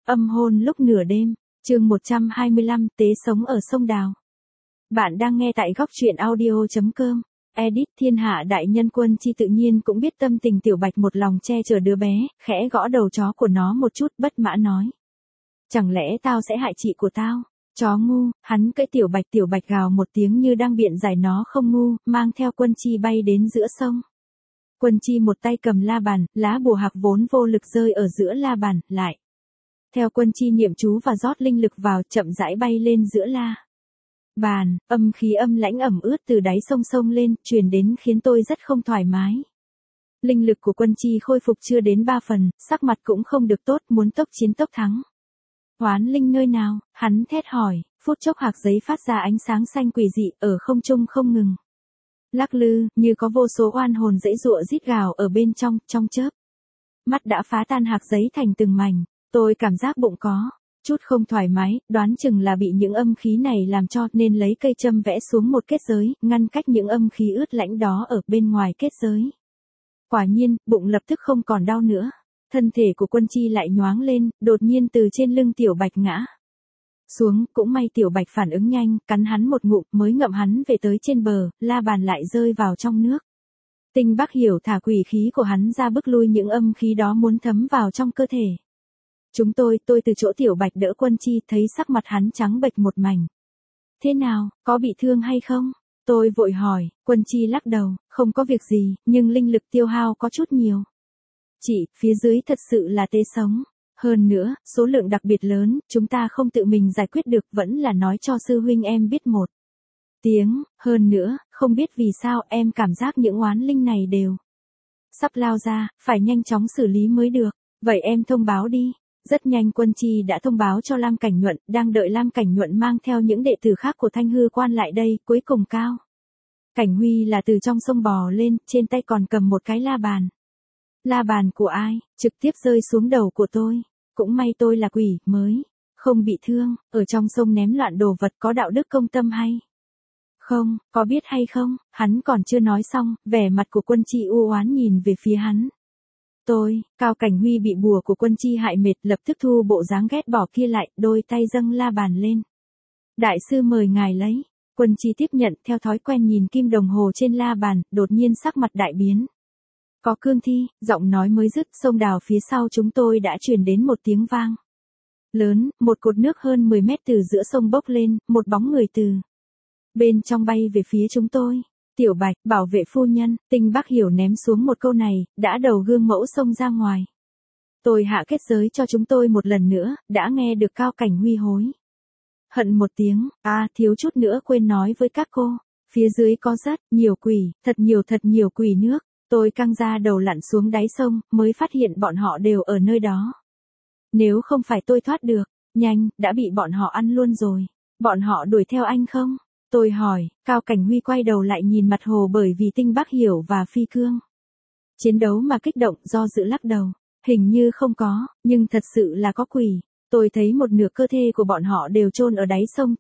Âm hôn lúc nửa đêm, chương 125, tế sống ở sông Đào. Bạn đang nghe tại góc truyện audio.com. Edit Thiên Hạ đại nhân Quân Chi tự nhiên cũng biết tâm tình Tiểu Bạch một lòng che chở đứa bé, khẽ gõ đầu chó của nó một chút bất mãn nói. Chẳng lẽ tao sẽ hại chị của tao? Chó ngu, hắn cãi Tiểu Bạch gào một tiếng như đang biện giải nó không ngu, mang theo Quân Chi bay đến giữa sông. Quân Chi một tay cầm la bàn, lá bùa hạc vốn vô lực rơi ở giữa la bàn, lại. Theo Quân Chi niệm chú và rót linh lực vào, chậm rãi bay lên giữa la bàn, âm khí âm lãnh ẩm ướt từ đáy sông sông lên, truyền đến khiến tôi rất không thoải mái. Linh lực của Quân Chi khôi phục chưa đến 3 phần, sắc mặt cũng không được tốt, muốn tốc chiến tốc thắng. Hoán linh nơi nào? Hắn thét hỏi, phút chốc hạc giấy phát ra ánh sáng xanh quỷ dị, ở không trung không ngừng lắc lư, như có vô số oan hồn giãy giụa rít gào ở bên trong chớp mắt đã phá tan hạc giấy thành từng mảnh. Tôi cảm giác bụng có chút không thoải mái, đoán chừng là bị những âm khí này làm cho, nên lấy cây châm vẽ xuống một kết giới, ngăn cách những âm khí ướt lạnh đó ở bên ngoài kết giới. Quả nhiên, bụng lập tức không còn đau nữa. Thân thể của Quân Chi lại nhoáng lên, đột nhiên từ trên lưng Tiểu Bạch ngã xuống, cũng may Tiểu Bạch phản ứng nhanh, cắn hắn một ngụm mới ngậm hắn về tới trên bờ, la bàn lại rơi vào trong nước. Tinh Bắc Hiểu thả quỷ khí của hắn ra bức lui những âm khí đó muốn thấm vào trong cơ thể. Tôi từ chỗ Tiểu Bạch đỡ Quân Chi, thấy sắc mặt hắn trắng bệch một mảnh. Thế nào, có bị thương hay không? Tôi vội hỏi. Quân Chi lắc đầu, không có việc gì, nhưng linh lực tiêu hao có chút nhiều. Chị, phía dưới thật sự là tê sống. Hơn nữa, số lượng đặc biệt lớn, chúng ta không tự mình giải quyết được, vẫn là nói cho sư huynh em biết một tiếng. Hơn nữa, không biết vì sao em cảm giác những oán linh này đều sắp lao ra, phải nhanh chóng xử lý mới được. Vậy em thông báo đi. Rất nhanh Quân Chi đã thông báo cho Lam Cảnh Nhuận, đang đợi Lam Cảnh Nhuận mang theo những đệ tử khác của Thanh Hư Quan lại đây. Cuối cùng Cao Cảnh Huy là từ trong sông bò lên, trên tay còn cầm một cái la bàn. La bàn của ai? Trực tiếp rơi xuống đầu của tôi. Cũng may tôi là quỷ, mới không bị thương. Ở trong sông ném loạn đồ vật có đạo đức công tâm hay không? Có biết hay không? Hắn còn chưa nói xong, vẻ mặt của Quân Chi u oán nhìn về phía hắn. Cao Cảnh Huy bị bùa của Quân Chi hại mệt, lập tức thu bộ dáng ghét bỏ kia lại, đôi tay dâng la bàn lên. Đại sư mời ngài lấy. Quân Chi tiếp nhận, theo thói quen nhìn kim đồng hồ trên la bàn, đột nhiên sắc mặt đại biến. Có cương thi, giọng nói mới dứt, sông Đào phía sau chúng tôi đã truyền đến một tiếng vang lớn, một cột nước hơn 10 mét từ giữa sông bốc lên, một bóng người từ bên trong bay về phía chúng tôi. Tiểu Bạch, bảo vệ phu nhân. Tinh Bắc Hiểu ném xuống một câu này, đã đầu gương mẫu xông ra ngoài. Tôi hạ kết giới cho chúng tôi một lần nữa, đã nghe được Cao Cảnh Huy hối hận một tiếng. Thiếu chút nữa quên nói với các cô. Phía dưới có rất nhiều quỷ, thật nhiều quỷ nước. Tôi căng ra đầu lặn xuống đáy sông, mới phát hiện bọn họ đều ở nơi đó. Nếu không phải tôi thoát được nhanh, đã bị bọn họ ăn luôn rồi. Bọn họ đuổi theo anh không? Tôi hỏi. Cao Cảnh Huy quay đầu lại nhìn mặt hồ, bởi vì Tinh Bắc Hiểu và Phi Cương chiến đấu mà kích động, do dự lắc đầu. Hình như không có, nhưng thật sự là có quỷ. Tôi thấy một nửa cơ thể của bọn họ đều chôn ở đáy sông.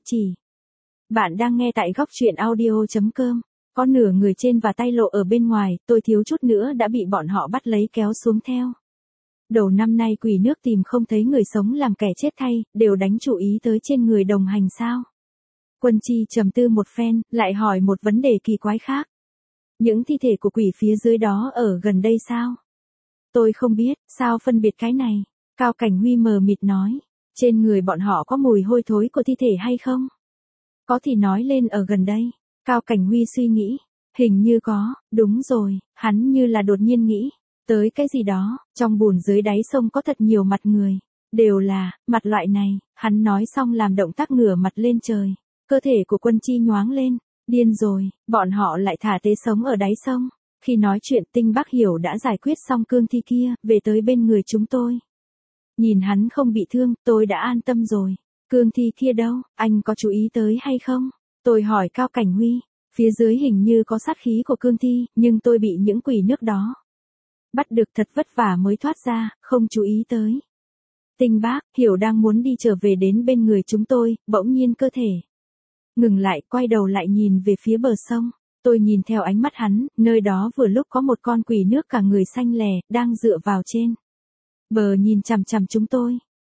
Bạn đang nghe tại góc truyện audio.com. Có nửa người trên và tay lộ ở bên ngoài, tôi thiếu chút nữa đã bị bọn họ bắt lấy kéo xuống theo. Đầu năm nay quỷ nước tìm không thấy người sống làm kẻ chết thay, đều đánh chú ý tới trên người đồng hành sao? Quân Chi trầm tư một phen, lại hỏi một vấn đề kỳ quái khác. Những thi thể của quỷ phía dưới đó ở gần đây sao? Tôi không biết, sao phân biệt cái này? Cao Cảnh Huy mờ mịt nói. Trên người bọn họ có mùi hôi thối của thi thể hay không? Có thì nói lên ở gần đây. Cao Cảnh Huy suy nghĩ. Hình như có, đúng rồi, hắn như là đột nhiên nghĩ tới cái gì đó. Trong bùn dưới đáy sông có thật nhiều mặt người. Đều là mặt loại này. Hắn nói xong làm động tác ngửa mặt lên trời. Cơ thể của Quân Chi nhoáng lên. Điên rồi, bọn họ lại thả tế sống ở đáy sông. Khi nói chuyện Tinh Bắc Hiểu đã giải quyết xong cương thi kia, về tới bên người chúng tôi. Nhìn hắn không bị thương, tôi đã an tâm rồi. Cương thi kia đâu, anh có chú ý tới hay không? Tôi hỏi Cao Cảnh Huy. Phía dưới hình như có sát khí của cương thi, nhưng tôi bị những quỷ nước đó bắt được, thật vất vả mới thoát ra, không chú ý tới. Tinh Bắc Hiểu đang muốn đi trở về đến bên người chúng tôi, bỗng nhiên cơ thể ngừng lại, quay đầu lại nhìn về phía bờ sông. Tôi nhìn theo ánh mắt hắn, nơi đó vừa lúc có một con quỷ nước cả người xanh lè, đang dựa vào trên bờ nhìn chằm chằm chúng tôi.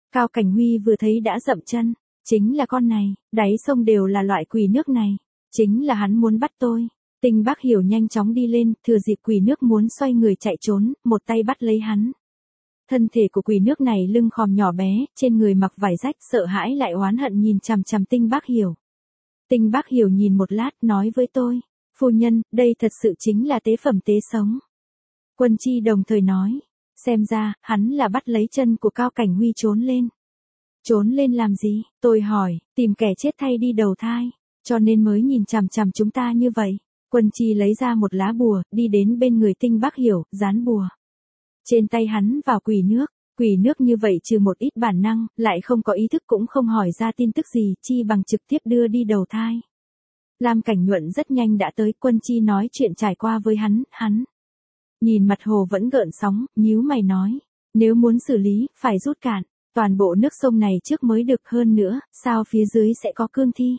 Cao Cảnh Huy vừa thấy đã dậm chân, chính là con này, đáy sông đều là loại quỷ nước này, chính là hắn muốn bắt tôi. Tinh Bác Hiểu nhanh chóng đi lên, thừa dịp quỷ nước muốn xoay người chạy trốn, một tay bắt lấy hắn. Thân thể của quỷ nước này lưng khòm nhỏ bé, trên người mặc vải rách, sợ hãi lại oán hận nhìn chằm chằm Tinh Bác Hiểu. Tinh Bác Hiểu nhìn một lát nói với tôi, phu nhân, đây thật sự chính là tế phẩm tế sống. Quân Chi đồng thời nói, xem ra, hắn là bắt lấy chân của Cao Cảnh Huy trốn lên. Trốn lên làm gì? Tôi hỏi, tìm kẻ chết thay đi đầu thai, cho nên mới nhìn chằm chằm chúng ta như vậy. Quân Chi lấy ra một lá bùa, đi đến bên người Tinh Bác Hiểu, dán bùa. Trên tay hắn vào quỷ nước như vậy trừ một ít bản năng, lại không có ý thức cũng không hỏi ra tin tức gì, chi bằng trực tiếp đưa đi đầu thai. Lam Cảnh Nhuận rất nhanh đã tới, Quân Chi nói chuyện trải qua với hắn. Nhìn mặt hồ vẫn gợn sóng, nhíu mày nói, nếu muốn xử lý, phải rút cạn, toàn bộ nước sông này trước mới được, hơn nữa, sao phía dưới sẽ có cương thi?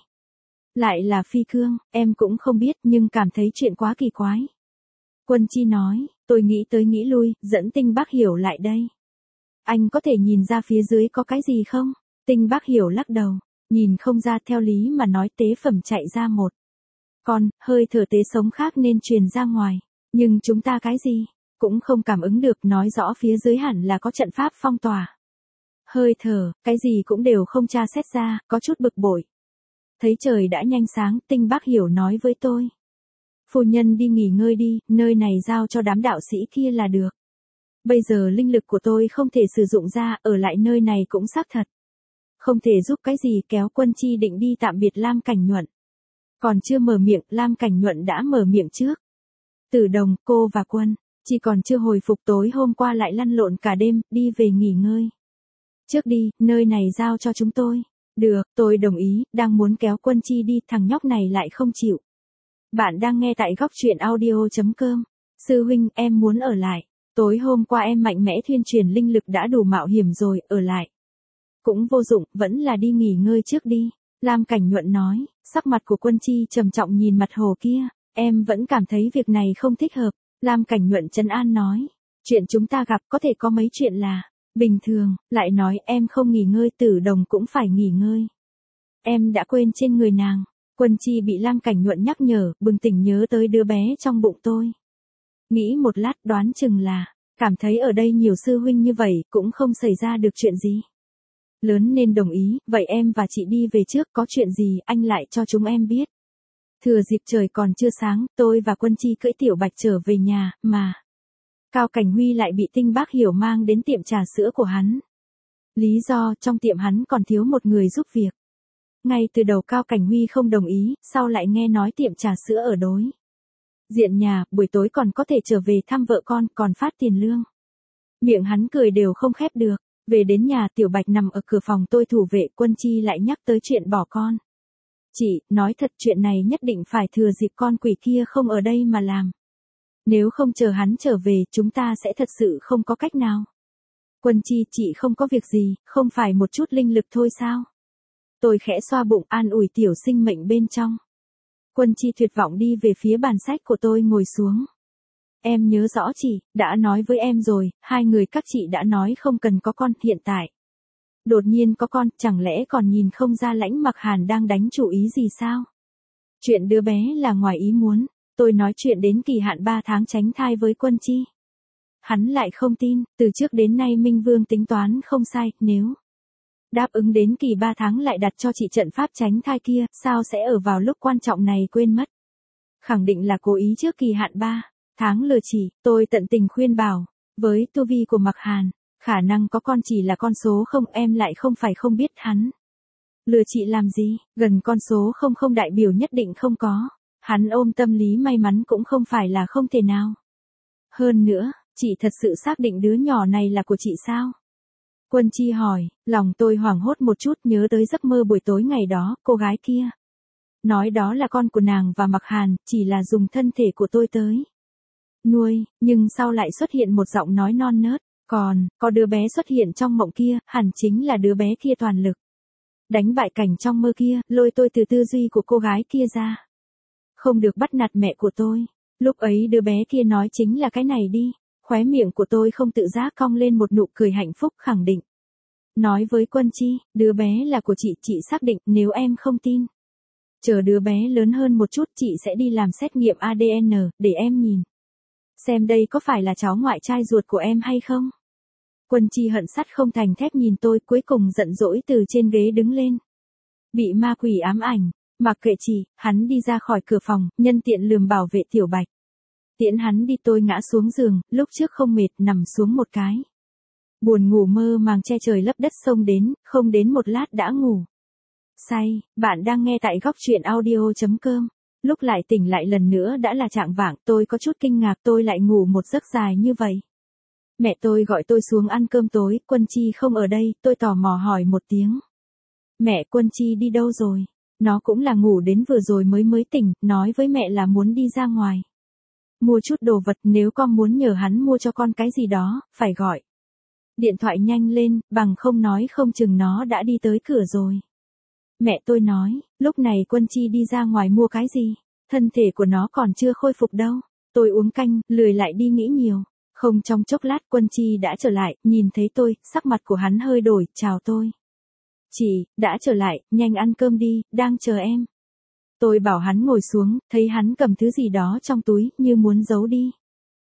Lại là phi cương, em cũng không biết nhưng cảm thấy chuyện quá kỳ quái. Quân Chi nói, tôi nghĩ tới nghĩ lui, dẫn Tinh Bác Hiểu lại đây. Anh có thể nhìn ra phía dưới có cái gì không? Tinh Bác Hiểu lắc đầu, nhìn không ra, theo lý mà nói tế phẩm chạy ra một con, hơi thở tế sống khác nên truyền ra ngoài. Nhưng chúng ta cái gì? Cũng không cảm ứng được, nói rõ phía dưới hẳn là có trận pháp phong tỏa. Hơi thở, cái gì cũng đều không tra xét ra, có chút bực bội. Thấy trời đã nhanh sáng, Tinh Bác Hiểu nói với tôi. Phu nhân đi nghỉ ngơi đi, nơi này giao cho đám đạo sĩ kia là được. Bây giờ linh lực của tôi không thể sử dụng ra, ở lại nơi này cũng xác thật. Không thể giúp cái gì, kéo Quân Chi định đi tạm biệt Lam Cảnh Nhuận. Còn chưa mở miệng, Lam Cảnh Nhuận đã mở miệng trước. Tử Đồng, cô và Quân Chi còn chưa hồi phục, tối hôm qua lại lăn lộn cả đêm, đi về nghỉ ngơi. Trước đi, nơi này giao cho chúng tôi. Được, tôi đồng ý, đang muốn kéo Quân Chi đi, thằng nhóc này lại không chịu. Bạn đang nghe tại góc truyện audio.com. Sư huynh, em muốn ở lại. Tối hôm qua em mạnh mẽ thuyên truyền linh lực đã đủ mạo hiểm rồi, ở lại cũng vô dụng, vẫn là đi nghỉ ngơi trước đi. Lam Cảnh Nhuận nói, sắc mặt của Quân Chi trầm trọng nhìn mặt hồ kia. Em vẫn cảm thấy việc này không thích hợp. Lam Cảnh Nhuận trấn an nói, chuyện chúng ta gặp có thể có mấy chuyện là bình thường, lại nói em không nghỉ ngơi, Tử Đồng cũng phải nghỉ ngơi. Em đã quên trên người nàng. Quân Chi bị Lam Cảnh Nhuận nhắc nhở, bừng tỉnh nhớ tới đứa bé trong bụng tôi. Nghĩ một lát đoán chừng là, cảm thấy ở đây nhiều sư huynh như vậy cũng không xảy ra được chuyện gì. Lớn nên đồng ý, vậy em và chị đi về trước, có chuyện gì anh lại cho chúng em biết. Thừa dịp trời còn chưa sáng, tôi và Quân Chi cưỡi Tiểu Bạch trở về nhà, mà Cao Cảnh Huy lại bị Tinh Bác Hiểu mang đến tiệm trà sữa của hắn. Lý do, trong tiệm hắn còn thiếu một người giúp việc. Ngay từ đầu Cao Cảnh Huy không đồng ý, sau lại nghe nói tiệm trà sữa ở đối diện nhà, buổi tối còn có thể trở về thăm vợ con, còn phát tiền lương. Miệng hắn cười đều không khép được. Về đến nhà, Tiểu Bạch nằm ở cửa phòng tôi thủ vệ, Quân Chi lại nhắc tới chuyện bỏ con. Chị, nói thật chuyện này nhất định phải thừa dịp con quỷ kia không ở đây mà làm. Nếu không chờ hắn trở về, chúng ta sẽ thật sự không có cách nào. Quân Chi, chị không có việc gì, không phải một chút linh lực thôi sao? Tôi khẽ xoa bụng an ủi tiểu sinh mệnh bên trong. Quân Chi tuyệt vọng đi về phía bàn sách của tôi ngồi xuống. Em nhớ rõ chị, đã nói với em rồi, hai người các chị đã nói không cần có con, hiện tại đột nhiên có con, chẳng lẽ còn nhìn không ra Lãnh Mặc Hàn đang đánh chủ ý gì sao? Chuyện đứa bé là ngoài ý muốn, tôi nói chuyện đến kỳ hạn 3 tháng tránh thai với Quân Chi. Hắn lại không tin, từ trước đến nay Minh Vương tính toán không sai, nếu đáp ứng đến kỳ 3 tháng lại đặt cho chị trận pháp tránh thai kia, sao sẽ ở vào lúc quan trọng này quên mất? Khẳng định là cố ý trước kỳ hạn 3 tháng lừa chị, tôi tận tình khuyên bảo, với tu vi của Mặc Hàn, khả năng có con chỉ là con số không, em lại không phải không biết hắn lừa chị làm gì, gần con số không đại biểu nhất định không có, hắn ôm tâm lý may mắn cũng không phải là không thể nào. Hơn nữa, chị thật sự xác định đứa nhỏ này là của chị sao? Quân Chi hỏi, lòng tôi hoảng hốt một chút, nhớ tới giấc mơ buổi tối ngày đó, cô gái kia nói đó là con của nàng và Mặc Hàn, chỉ là dùng thân thể của tôi tới nuôi, nhưng sau lại xuất hiện một giọng nói non nớt, còn, có đứa bé xuất hiện trong mộng kia, hẳn chính là đứa bé kia toàn lực đánh bại cảnh trong mơ kia, lôi tôi từ tư duy của cô gái kia ra. Không được bắt nạt mẹ của tôi. Lúc ấy đứa bé kia nói chính là cái này đi. Khóe miệng của tôi không tự giác cong lên một nụ cười hạnh phúc, khẳng định nói với Quân Chi, đứa bé là của chị xác định, nếu em không tin. Chờ đứa bé lớn hơn một chút chị sẽ đi làm xét nghiệm ADN, để em nhìn. Xem đây có phải là cháu ngoại trai ruột của em hay không? Quân Chi hận sắt không thành thép nhìn tôi, cuối cùng giận dỗi từ trên ghế đứng lên. Bị ma quỷ ám ảnh, mặc kệ chị, hắn đi ra khỏi cửa phòng, nhân tiện lườm bảo vệ Tiểu Bạch. Tiễn hắn đi tôi ngã xuống giường, lúc trước không mệt nằm xuống một cái. Buồn ngủ mơ màng che trời lấp đất xông đến, không đến một lát đã ngủ. Say, bạn đang nghe tại góc truyện audio.com. Lúc lại tỉnh lại lần nữa đã là chạng vạng, tôi có chút kinh ngạc tôi lại ngủ một giấc dài như vậy. Mẹ tôi gọi tôi xuống ăn cơm tối, Quân Chi không ở đây, tôi tò mò hỏi một tiếng. Mẹ, Quân Chi đi đâu rồi? Nó cũng là ngủ đến vừa rồi mới tỉnh, nói với mẹ là muốn đi ra ngoài. Mua chút đồ vật, nếu con muốn nhờ hắn mua cho con cái gì đó, phải gọi điện thoại nhanh lên, bằng không nói không chừng nó đã đi tới cửa rồi. Mẹ tôi nói, lúc này Quân Chi đi ra ngoài mua cái gì? Thân thể của nó còn chưa khôi phục đâu. Tôi uống canh, lười lại đi nghĩ nhiều. Không trong chốc lát Quân Chi đã trở lại, nhìn thấy tôi, sắc mặt của hắn hơi đổi, chào tôi. Chị, đã trở lại, nhanh ăn cơm đi, đang chờ em. Tôi bảo hắn ngồi xuống, thấy hắn cầm thứ gì đó trong túi, như muốn giấu đi.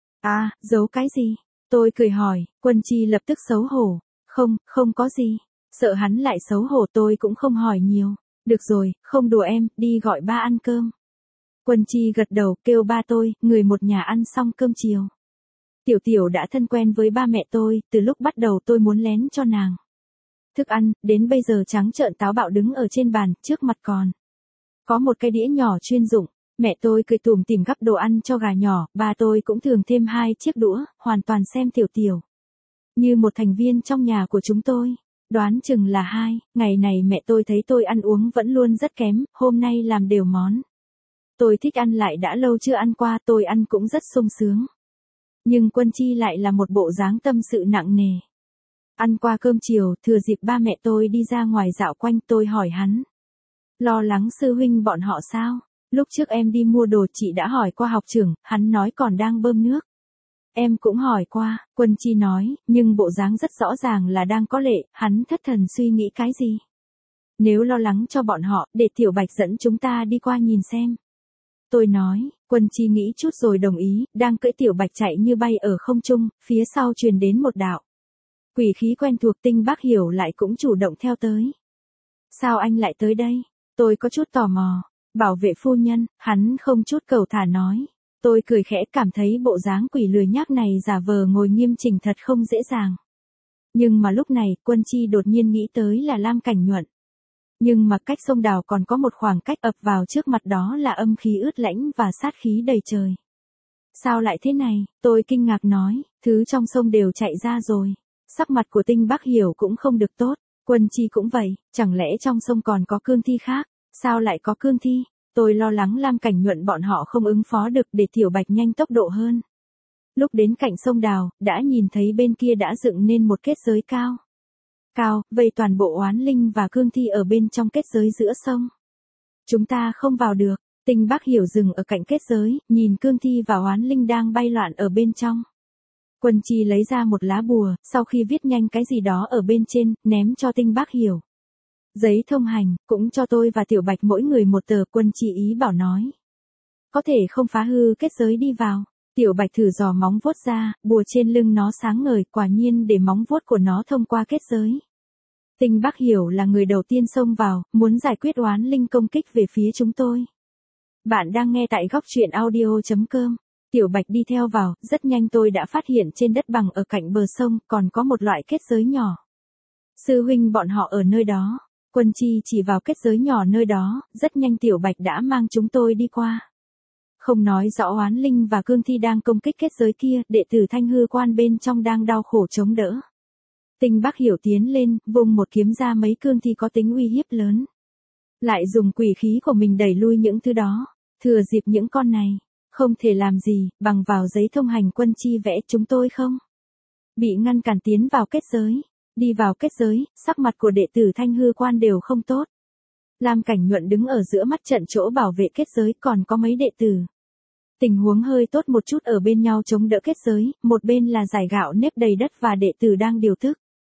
À, giấu cái gì? Tôi cười hỏi, Quân Chi lập tức xấu hổ. Không có gì. Sợ hắn lại xấu hổ tôi cũng không hỏi nhiều. Được rồi, không đùa em, đi gọi ba ăn cơm. Quân Chi gật đầu, kêu ba tôi, người một nhà ăn xong cơm chiều. Tiểu Tiểu đã thân quen với ba mẹ tôi, từ lúc bắt đầu tôi muốn lén cho nàng thức ăn, đến bây giờ trắng trợn táo bạo đứng ở trên bàn, trước mặt còn có một cái đĩa nhỏ chuyên dụng. Mẹ tôi cười tủm tỉm gắp đồ ăn cho gà nhỏ, ba tôi cũng thường thêm 2 chiếc đũa, hoàn toàn xem Tiểu Tiểu như một thành viên trong nhà của chúng tôi. Đoán chừng là 2, ngày này mẹ tôi thấy tôi ăn uống vẫn luôn rất kém, hôm nay làm đều món tôi thích ăn lại đã lâu chưa ăn qua, tôi ăn cũng rất sung sướng. Nhưng Quân Chi lại là một bộ dáng tâm sự nặng nề. Ăn qua cơm chiều, thừa dịp ba mẹ tôi đi ra ngoài dạo quanh, tôi hỏi hắn. Lo lắng sư huynh bọn họ sao? Lúc trước em đi mua đồ chị đã hỏi qua học trưởng, hắn nói còn đang bơm nước. Em cũng hỏi qua, Quân Chi nói, nhưng bộ dáng rất rõ ràng là đang có lệ, hắn thất thần suy nghĩ cái gì. Nếu lo lắng cho bọn họ, để Tiểu Bạch dẫn chúng ta đi qua nhìn xem. Tôi nói, Quân Chi nghĩ chút rồi đồng ý, đang cưỡi Tiểu Bạch chạy như bay ở không trung, phía sau truyền đến một đạo quỷ khí quen thuộc. Tinh Bác Hiểu lại cũng chủ động theo tới. Sao anh lại tới đây? Tôi có chút tò mò. Bảo vệ phu nhân, hắn không chút cầu thả nói. Tôi cười khẽ, cảm thấy bộ dáng quỷ lười nhác này giả vờ ngồi nghiêm chỉnh thật không dễ dàng. Nhưng mà lúc này, Quân Chi đột nhiên nghĩ tới là Lam Cảnh Nhuận. Nhưng mà cách sông Đào còn có một khoảng cách, ập vào trước mặt đó là âm khí ướt lãnh và sát khí đầy trời. Sao lại thế này? Tôi kinh ngạc nói, thứ trong sông đều chạy ra rồi. Sắc mặt của Tinh Bác Hiểu cũng không được tốt, Quân Chi cũng vậy, chẳng lẽ trong sông còn có cương thi khác? Sao lại có cương thi? Tôi lo lắng Lam Cảnh Nhuận bọn họ không ứng phó được, để Tiểu Bạch nhanh tốc độ hơn. Lúc đến cạnh sông Đào, đã nhìn thấy bên kia đã dựng nên một kết giới cao, vây toàn bộ oán linh và cương thi ở bên trong kết giới giữa sông. Chúng ta không vào được. Tinh Bác Hiểu dừng ở cạnh kết giới, nhìn cương thi và oán linh đang bay loạn ở bên trong. Quân Chi lấy ra một lá bùa, sau khi viết nhanh cái gì đó ở bên trên, ném cho Tinh Bác Hiểu. Giấy thông hành, cũng cho tôi và Tiểu Bạch mỗi người một tờ. Quân Chi ý bảo nói. Có thể không phá hư kết giới đi vào. Tiểu Bạch thử dò móng vuốt ra, bùa trên lưng nó sáng ngời, quả nhiên để móng vuốt của nó thông qua kết giới. Tinh Bác Hiểu là người đầu tiên xông vào, muốn giải quyết oán linh công kích về phía chúng tôi. Bạn đang nghe tại góc truyện audio.com. Tiểu Bạch đi theo vào, rất nhanh tôi đã phát hiện trên đất bằng ở cạnh bờ sông còn có một loại kết giới nhỏ. Sư huynh bọn họ ở nơi đó. Quân Chi chỉ vào kết giới nhỏ nơi đó, rất nhanh Tiểu Bạch đã mang chúng tôi đi qua. Không nói rõ oán linh và cương thi đang công kích kết giới kia, đệ tử Thanh Hư Quan bên trong đang đau khổ chống đỡ. Tinh Bác Hiểu tiến lên, vung một kiếm ra mấy cương thi có tính uy hiếp lớn. Lại dùng quỷ khí của mình đẩy lui những thứ đó. Thừa dịp những con này không thể làm gì, bằng vào giấy thông hành Quân Chi vẽ chúng tôi không bị ngăn cản tiến vào kết giới. Đi vào kết giới, sắc mặt của đệ tử Thanh Hư Quan đều không tốt. Lam Cảnh Nhuận đứng ở giữa mắt trận chỗ bảo vệ kết giới, còn có mấy đệ tử tình huống hơi tốt một chút ở bên nhau chống đỡ kết giới, một bên là giải gạo nếp đầy đất và đệ tử đang điều tức.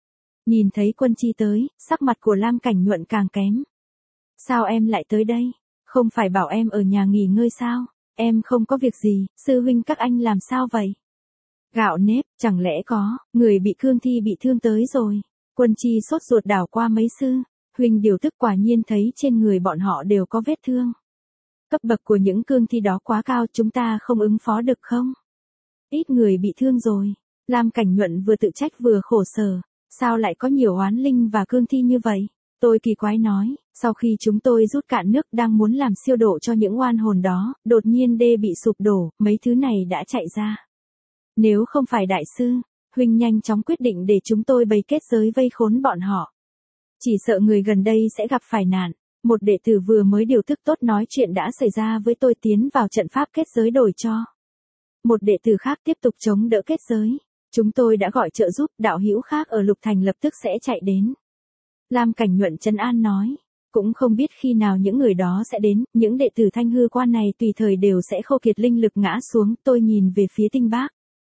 Nhìn thấy Quân Chi tới, sắc mặt của Lam Cảnh Nhuận càng kém. Sao em lại tới đây? Không phải bảo em ở nhà nghỉ ngơi sao? Em không có việc gì, sư huynh các anh làm sao vậy? Gạo nếp, chẳng lẽ có, người bị cương thi bị thương tới rồi. Quân Chi sốt ruột đảo qua mấy sư. Huynh điều tức quả nhiên thấy trên người bọn họ đều có vết thương. Cấp bậc của những cương thi đó quá cao, chúng ta không ứng phó được không? Ít người bị thương rồi. Lam Cảnh Nhuận vừa tự trách vừa khổ sở. Sao lại có nhiều oán linh và cương thi như vậy? Tôi kỳ quái nói, sau khi chúng tôi rút cạn nước đang muốn làm siêu độ cho những oan hồn đó, đột nhiên đê bị sụp đổ, mấy thứ này đã chạy ra. Nếu không phải đại sư, huynh nhanh chóng quyết định để chúng tôi bày kết giới vây khốn bọn họ. Chỉ sợ người gần đây sẽ gặp phải nạn. Một đệ tử vừa mới điều thức tốt nói chuyện đã xảy ra với tôi, tiến vào trận pháp kết giới đổi cho. Một đệ tử khác tiếp tục chống đỡ kết giới. Chúng tôi đã gọi trợ giúp, đạo hữu khác ở Lục Thành lập tức sẽ chạy đến. Lam Cảnh Nhuận trấn an nói, cũng không biết khi nào những người đó sẽ đến, những đệ tử Thanh Hư Quan này tùy thời đều sẽ khô kiệt linh lực ngã xuống. Tôi nhìn về phía Tinh Bác.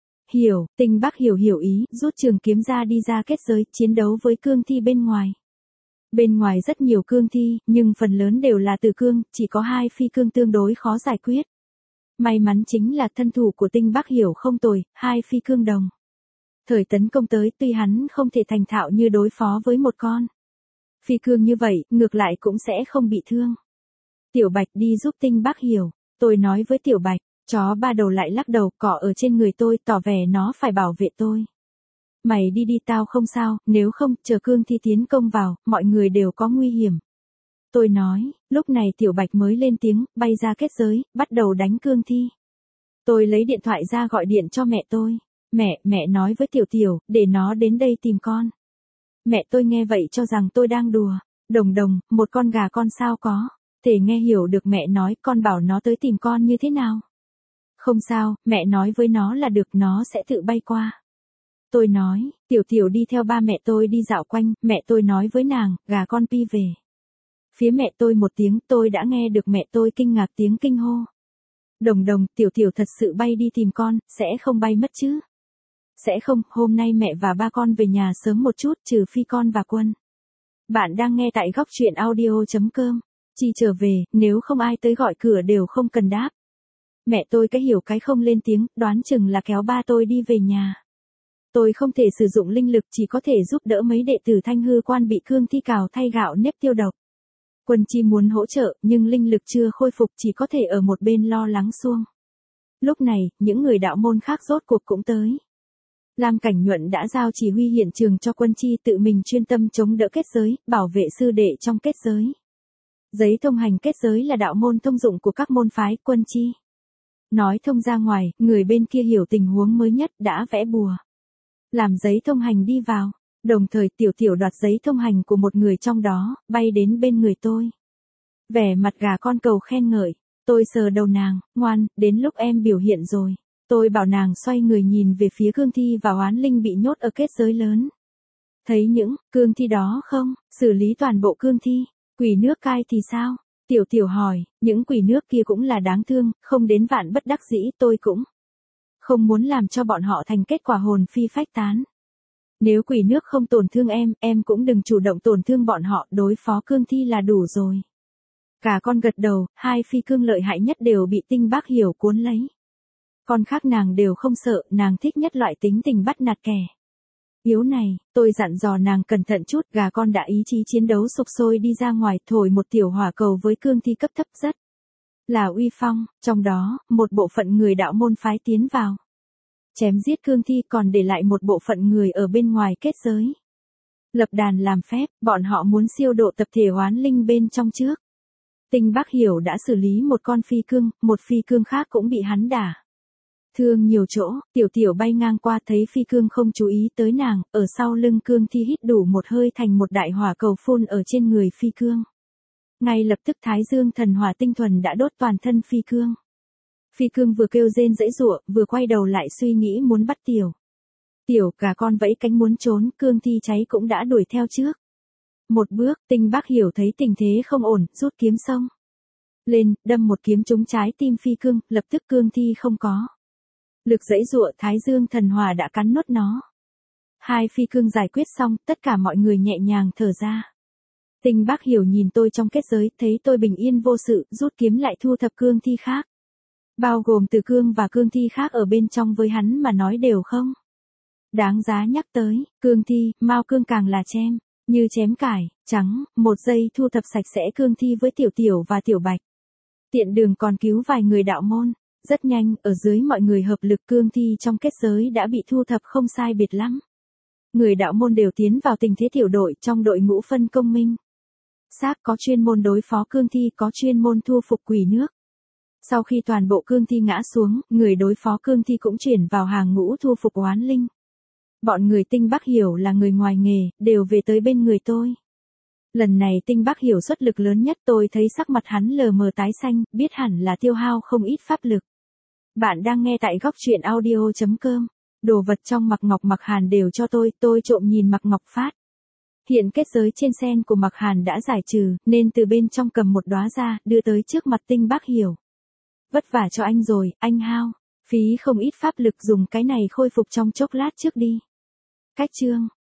Tinh Bác hiểu ý, rút trường kiếm ra đi ra kết giới, chiến đấu với cương thi bên ngoài. Bên ngoài rất nhiều cương thi, nhưng phần lớn đều là tử cương, chỉ có 2 phi cương tương đối khó giải quyết. May mắn chính là thân thủ của Tinh Bác hiểu không tồi, 2 phi cương đồng. Thời tấn công tới, tuy hắn không thể thành thạo như đối phó với một con phi cương như vậy, ngược lại cũng sẽ không bị thương. Tiểu Bạch đi giúp Tinh Bác hiểu. Tôi nói với Tiểu Bạch, chó ba đầu lại lắc đầu, cọ ở trên người tôi, tỏ vẻ nó phải bảo vệ tôi. Mày đi tao không sao, nếu không, chờ cương thi tiến công vào, mọi người đều có nguy hiểm. Tôi nói, lúc này Tiểu Bạch mới lên tiếng, bay ra kết giới, bắt đầu đánh cương thi. Tôi lấy điện thoại ra gọi điện cho mẹ tôi. Mẹ nói với Tiểu, để nó đến đây tìm con. Mẹ tôi nghe vậy cho rằng tôi đang đùa. Đồng, một con gà con sao có thể nghe hiểu được mẹ nói, con bảo nó tới tìm con như thế nào? Không sao, mẹ nói với nó là được, nó sẽ tự bay qua. Tôi nói, Tiểu đi theo ba mẹ tôi đi dạo quanh, mẹ tôi nói với nàng, gà con pi về. Phía mẹ tôi một tiếng, tôi đã nghe được mẹ tôi kinh ngạc tiếng kinh hô. Đồng, Tiểu thật sự bay đi tìm con, sẽ không bay mất chứ? Sẽ không, hôm nay mẹ và ba con về nhà sớm một chút, trừ phi con và Quân. Bạn đang nghe tại góc truyện audio.com. Chi trở về, nếu không ai tới gọi cửa đều không cần đáp. Mẹ tôi cái hiểu cái không lên tiếng, đoán chừng là kéo ba tôi đi về nhà. Tôi không thể sử dụng linh lực, chỉ có thể giúp đỡ mấy đệ tử Thanh Hư Quan bị cương thi cào thay gạo nếp tiêu độc. Quân Chi muốn hỗ trợ, nhưng linh lực chưa khôi phục, chỉ có thể ở một bên lo lắng xuông. Lúc này, những người đạo môn khác rốt cuộc cũng tới. Lam Cảnh Nhuận đã giao chỉ huy hiện trường cho Quân Chi tự mình chuyên tâm chống đỡ kết giới, bảo vệ sư đệ trong kết giới. Giấy thông hành kết giới là đạo môn thông dụng của các môn phái. Quân Chi nói thông ra ngoài, người bên kia hiểu tình huống mới nhất, đã vẽ bùa làm giấy thông hành đi vào. Đồng thời Tiểu đoạt giấy thông hành của một người trong đó, bay đến bên người tôi. Vẻ mặt gà con cầu khen ngợi. Tôi sờ đầu nàng, ngoan, đến lúc em biểu hiện rồi. Tôi bảo nàng xoay người nhìn về phía cương thi và oán linh bị nhốt ở kết giới lớn. Thấy những cương thi đó không? Xử lý toàn bộ cương thi. Quỷ nước cai thì sao? Tiểu hỏi, những quỷ nước kia cũng là đáng thương, không đến vạn bất đắc dĩ, tôi cũng không muốn làm cho bọn họ thành kết quả hồn phi phách tán. Nếu quỷ nước không tổn thương em cũng đừng chủ động tổn thương bọn họ, đối phó cương thi là đủ rồi. Cả con gật đầu, 2 phi cương lợi hại nhất đều bị Tinh Bác hiểu cuốn lấy. Con khác nàng đều không sợ, nàng thích nhất loại tính tình bắt nạt kẻ yếu này. Tôi dặn dò nàng cẩn thận chút, gà con đã ý chí chiến đấu sục sôi đi ra ngoài, thổi một tiểu hỏa cầu với cương thi cấp thấp rất là uy phong. Trong đó, một bộ phận người đạo môn phái tiến vào, chém giết cương thi, còn để lại một bộ phận người ở bên ngoài kết giới. Lập đàn làm phép, bọn họ muốn siêu độ tập thể oán linh bên trong trước. Tinh Bác hiểu đã xử lý một con phi cương, một phi cương khác cũng bị hắn đả thương nhiều chỗ. Tiểu bay ngang qua thấy phi cương không chú ý tới nàng, ở sau lưng cương thi hít đủ một hơi thành một đại hỏa cầu phun ở trên người phi cương. Ngay lập tức Thái Dương thần hỏa tinh thuần đã đốt toàn thân phi cương. Phi cương vừa kêu rên giãy giụa, vừa quay đầu lại suy nghĩ muốn bắt Tiểu gà con vẫy cánh muốn trốn, cương thi cháy cũng đã đuổi theo trước. Một bước, Tinh Bác hiểu thấy tình thế không ổn, rút kiếm xông lên, đâm một kiếm trúng trái tim phi cương, lập tức cương thi không có lực giãy giụa, Thái Dương thần hỏa đã cắn nuốt nó. Hai phi cương giải quyết xong, tất cả mọi người nhẹ nhàng thở ra. Tinh Bác Hiểu nhìn tôi trong kết giới, thấy tôi bình yên vô sự, rút kiếm lại thu thập cương thi khác. Bao gồm Từ Cương và cương thi khác ở bên trong với hắn mà nói đều không đáng giá nhắc tới, cương thi, Mao cương càng là chém, như chém cải, trắng, một giây thu thập sạch sẽ cương thi với Tiểu Tiểu và Tiểu Bạch. Tiện đường còn cứu vài người đạo môn, rất nhanh, ở dưới mọi người hợp lực cương thi trong kết giới đã bị thu thập không sai biệt lắm. Người đạo môn đều tiến vào tình thế tiểu đội trong đội ngũ phân công minh. Xác có chuyên môn đối phó cương thi, có chuyên môn thu phục quỷ nước. Sau khi toàn bộ cương thi ngã xuống, người đối phó cương thi cũng chuyển vào hàng ngũ thu phục oán linh. Bọn người Tinh Bác Hiểu là người ngoài nghề, đều về tới bên người tôi. Lần này Tinh Bác Hiểu xuất lực lớn nhất, tôi thấy sắc mặt hắn lờ mờ tái xanh, biết hẳn là tiêu hao không ít pháp lực. Bạn đang nghe tại góc truyện audio.com. Đồ vật trong Mạc Ngọc Mạc Hàn đều cho tôi trộm nhìn Mạc Ngọc phát. Hiện kết giới trên sen của Mạc Hàn đã giải trừ, nên từ bên trong cầm một đóa ra, đưa tới trước mặt Tinh Bác Hiểu. Vất vả cho anh rồi, anh Hao. Phí không ít pháp lực, dùng cái này khôi phục trong chốc lát trước đi. Cách chương.